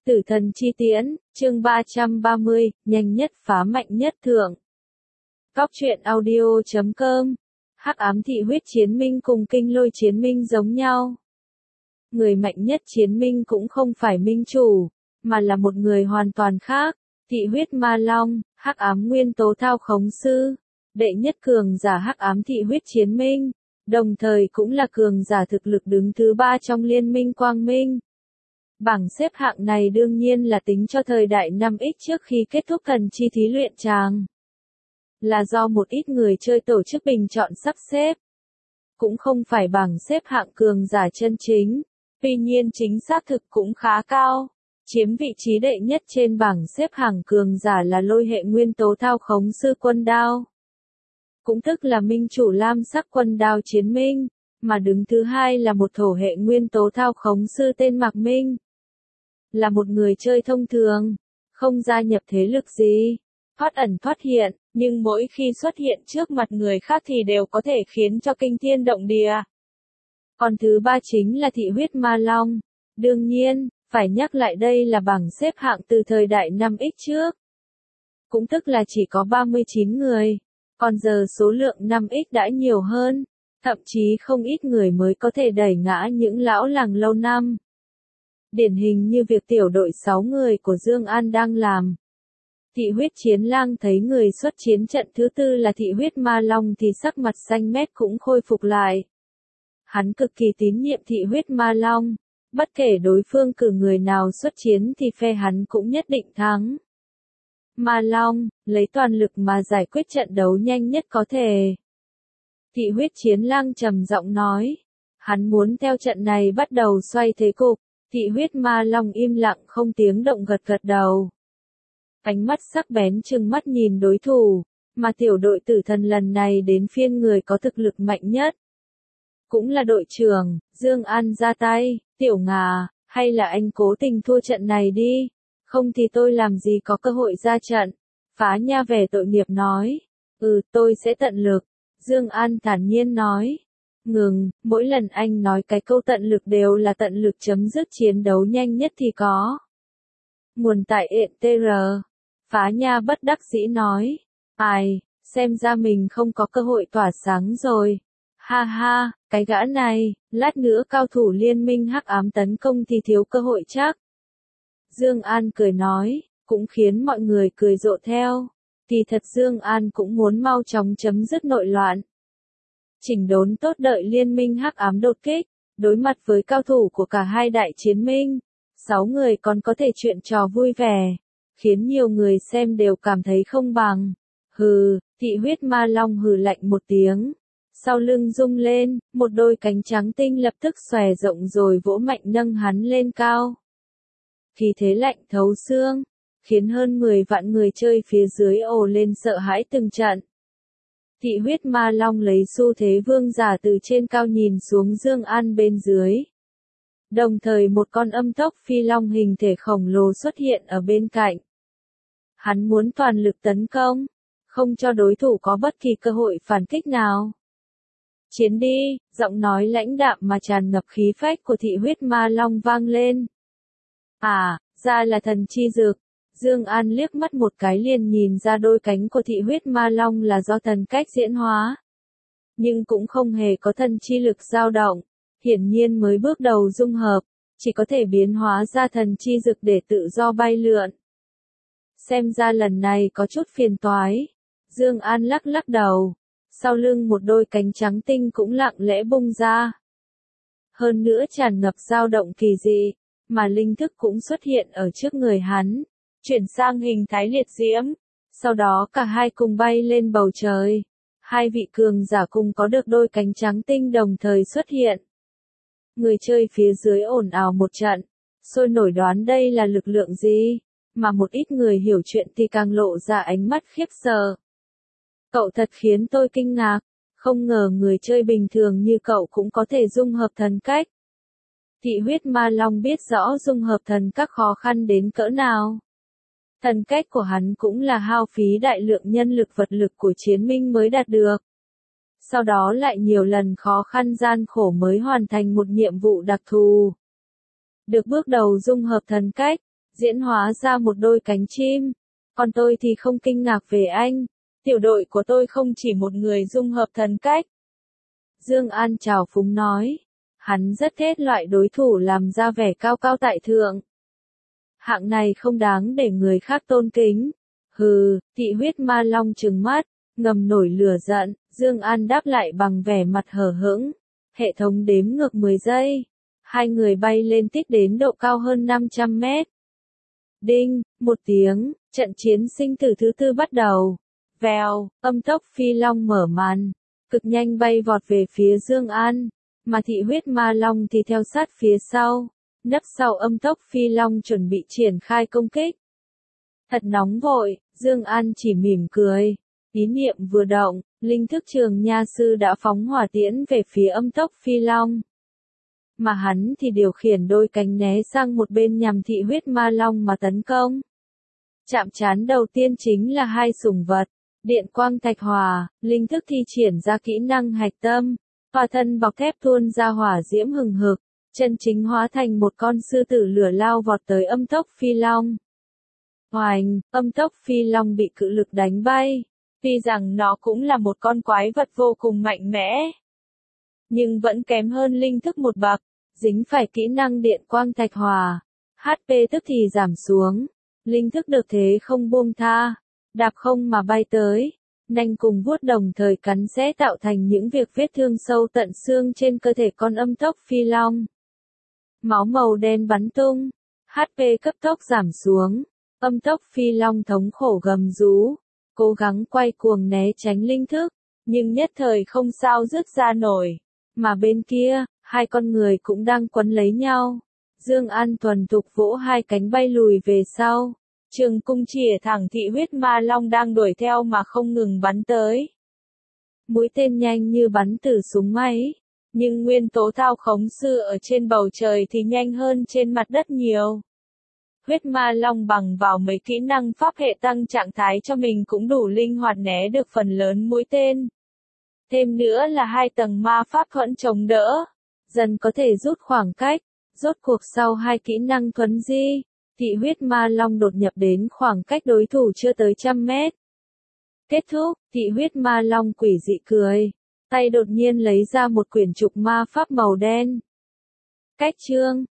Tử thần chi tiễn, chương 330, nhanh nhất phá mạnh nhất thượng. Góc truyện audio.com. Hắc ám thị huyết chiến minh cùng kinh lôi chiến minh giống nhau. Người mạnh nhất chiến minh cũng không phải minh chủ, mà là một người hoàn toàn khác. Thị huyết ma long, hắc ám nguyên tố thao khống sư, đệ nhất cường giả hắc ám thị huyết chiến minh, đồng thời cũng là cường giả thực lực đứng thứ 3 trong liên minh quang minh. Bảng xếp hạng này đương nhiên là tính cho thời đại 5X trước khi kết thúc thần chi thí luyện tràng. Là do một ít người chơi tổ chức bình chọn sắp xếp. Cũng không phải bảng xếp hạng cường giả chân chính, tuy nhiên chính xác thực cũng khá cao. Chiếm vị trí đệ nhất trên bảng xếp hạng cường giả là lôi hệ nguyên tố thao khống sư quân đao. Cũng tức là minh chủ lam sắc quân đao chiến minh, mà đứng thứ hai là một thổ hệ nguyên tố thao khống sư tên Mạc Minh. Là một người chơi thông thường, không gia nhập thế lực gì, thoát ẩn thoát hiện, nhưng mỗi khi xuất hiện trước mặt người khác thì đều có thể khiến cho kinh thiên động địa. Còn thứ ba chính là thị huyết ma long. Đương nhiên, phải nhắc lại đây là bảng xếp hạng từ thời đại 5X trước. Cũng tức là chỉ có 39 người, còn giờ số lượng 5X đã nhiều hơn, thậm chí không ít người mới có thể đẩy ngã những lão làng lâu năm. Điển hình như việc tiểu đội 6 người của Dương An đang làm. Thị huyết chiến lang thấy người xuất chiến trận thứ tư là thị huyết ma long thì sắc mặt xanh mét cũng khôi phục lại. Hắn cực kỳ tín nhiệm thị huyết ma long, bất kể đối phương cử người nào xuất chiến thì phe hắn cũng nhất định thắng. Ma long, lấy toàn lực mà giải quyết trận đấu nhanh nhất có thể. Thị huyết chiến lang trầm giọng nói, hắn muốn theo trận này bắt đầu xoay thế cục. Thị huyết ma long im lặng không tiếng động gật gật đầu. Ánh mắt sắc bén trừng mắt nhìn đối thủ, mà tiểu đội tử thần lần này đến phiên người có thực lực mạnh nhất. Cũng là đội trưởng, Dương An ra tay, tiểu Ngà, hay là anh cố tình thua trận này đi, không thì tôi làm gì có cơ hội ra trận. Phá Nha vẻ tội nghiệp nói, tôi sẽ tận lực, Dương An thản nhiên nói. Ngừng, mỗi lần anh nói cái câu tận lực đều là tận lực chấm dứt chiến đấu nhanh nhất thì có. Nguồn tại ETR. Phá Nha bất đắc dĩ nói. Ai, xem ra mình không có cơ hội tỏa sáng rồi. Ha ha, cái gã này, lát nữa cao thủ liên minh hắc ám tấn công thì thiếu cơ hội chắc. Dương An cười nói, cũng khiến mọi người cười rộ theo. Thì thật Dương An cũng muốn mau chóng chấm dứt nội loạn. Chỉnh đốn tốt đợi liên minh hắc ám đột kích, đối mặt với cao thủ của cả hai đại chiến minh, 6 người còn có thể chuyện trò vui vẻ, khiến nhiều người xem đều cảm thấy không bằng. Hừ, thị huyết ma long hừ lạnh một tiếng, sau lưng rung lên, một đôi cánh trắng tinh lập tức xòe rộng rồi vỗ mạnh nâng hắn lên cao. Khí thế lạnh thấu xương, khiến hơn 10 vạn người chơi phía dưới ồ lên sợ hãi từng trận. Thị huyết ma long lấy xu thế vương giả từ trên cao nhìn xuống Dương An bên dưới. Đồng thời một con âm tốc phi long hình thể khổng lồ xuất hiện ở bên cạnh. Hắn muốn toàn lực tấn công, không cho đối thủ có bất kỳ cơ hội phản kích nào. Chiến đi, giọng nói lãnh đạm mà tràn ngập khí phách của thị huyết ma long vang lên. À, ra là thần chi dược. Dương An liếc mắt một cái liền nhìn ra đôi cánh của thị huyết ma long là do thần cách diễn hóa. Nhưng cũng không hề có thần chi lực dao động, hiển nhiên mới bước đầu dung hợp, chỉ có thể biến hóa ra thần chi dực để tự do bay lượn. Xem ra lần này có chút phiền toái. Dương An lắc lắc đầu, sau lưng một đôi cánh trắng tinh cũng lặng lẽ bung ra. Hơn nữa tràn ngập dao động kỳ dị, mà linh thức cũng xuất hiện ở trước người hắn. Chuyển sang hình thái liệt diễm, sau đó cả hai cùng bay lên bầu trời. Hai vị cường giả cùng có được đôi cánh trắng tinh đồng thời xuất hiện. Người chơi phía dưới ồn ào một trận, sôi nổi đoán đây là lực lượng gì, mà một ít người hiểu chuyện thì càng lộ ra ánh mắt khiếp sợ. Cậu thật khiến tôi kinh ngạc, không ngờ người chơi bình thường như cậu cũng có thể dung hợp thần cách. Thị huyết ma long biết rõ dung hợp thần các khó khăn đến cỡ nào. Thần cách của hắn cũng là hao phí đại lượng nhân lực vật lực của chiến minh mới đạt được. Sau đó lại nhiều lần khó khăn gian khổ mới hoàn thành một nhiệm vụ đặc thù. Được bước đầu dung hợp thần cách, diễn hóa ra một đôi cánh chim. Còn tôi thì không kinh ngạc về anh. Tiểu đội của tôi không chỉ một người dung hợp thần cách. Dương An trào phúng nói. Hắn rất ghét loại đối thủ làm ra vẻ cao cao tại thượng. Hạng này không đáng để người khác tôn kính. Hừ, thị huyết ma long trừng mắt, ngầm nổi lửa giận, Dương An đáp lại bằng vẻ mặt hờ hững. Hệ thống đếm ngược 10 giây. Hai người bay lên tích đến độ cao hơn 500 mét. Đinh, một tiếng, trận chiến sinh tử thứ tư bắt đầu. Vèo, âm tốc phi long mở màn, cực nhanh bay vọt về phía Dương An, mà thị huyết ma long thì theo sát phía sau. Nấp sau âm tốc phi long chuẩn bị triển khai công kích. Thật nóng vội, Dương An chỉ mỉm cười. Ý niệm vừa động, linh thức Trường Nha sư đã phóng hỏa tiễn về phía âm tốc phi long. Mà hắn thì điều khiển đôi cánh né sang một bên nhằm thị huyết ma long mà tấn công. Chạm trán đầu tiên chính là hai sủng vật, điện quang thạch hỏa, linh thức thi triển ra kỹ năng hạch tâm, toàn thân bọc thép tuôn ra hỏa diễm hừng hực, chân chính hóa thành một con sư tử lửa lao vọt tới âm tốc phi long. Oành, âm tốc phi long bị cự lực đánh bay, tuy rằng nó cũng là một con quái vật vô cùng mạnh mẽ, nhưng vẫn kém hơn linh thức một bậc, dính phải kỹ năng điện quang thạch hỏa, HP tức thì giảm xuống, linh thức được thế không buông tha, đạp không mà bay tới, nanh cùng vuốt đồng thời cắn xé tạo thành những việc vết thương sâu tận xương trên cơ thể con âm tốc phi long. Máu màu đen bắn tung, HP cấp tốc giảm xuống, âm tốc phi long thống khổ gầm rú, cố gắng quay cuồng né tránh linh thức, nhưng nhất thời không sao dứt ra nổi. Mà bên kia, hai con người cũng đang quấn lấy nhau. Dương An thuần thục vỗ hai cánh bay lùi về sau. Trường cung chĩa thẳng thị huyết ma long đang đuổi theo mà không ngừng bắn tới. Mũi tên nhanh như bắn từ súng máy, nhưng nguyên tố thao khống sư ở trên bầu trời thì nhanh hơn trên mặt đất nhiều. Huyết ma long bằng vào mấy kỹ năng pháp hệ tăng trạng thái cho mình cũng đủ linh hoạt né được phần lớn mũi tên. Thêm nữa là hai tầng ma pháp thuẫn chống đỡ, dần có thể rút khoảng cách. Rốt cuộc sau hai kỹ năng thuấn di, thị huyết ma long đột nhập đến khoảng cách đối thủ chưa tới 100 mét. Kết thúc, thị huyết ma long quỷ dị cười, tay đột nhiên lấy ra một quyển trục ma pháp màu đen. Cách chương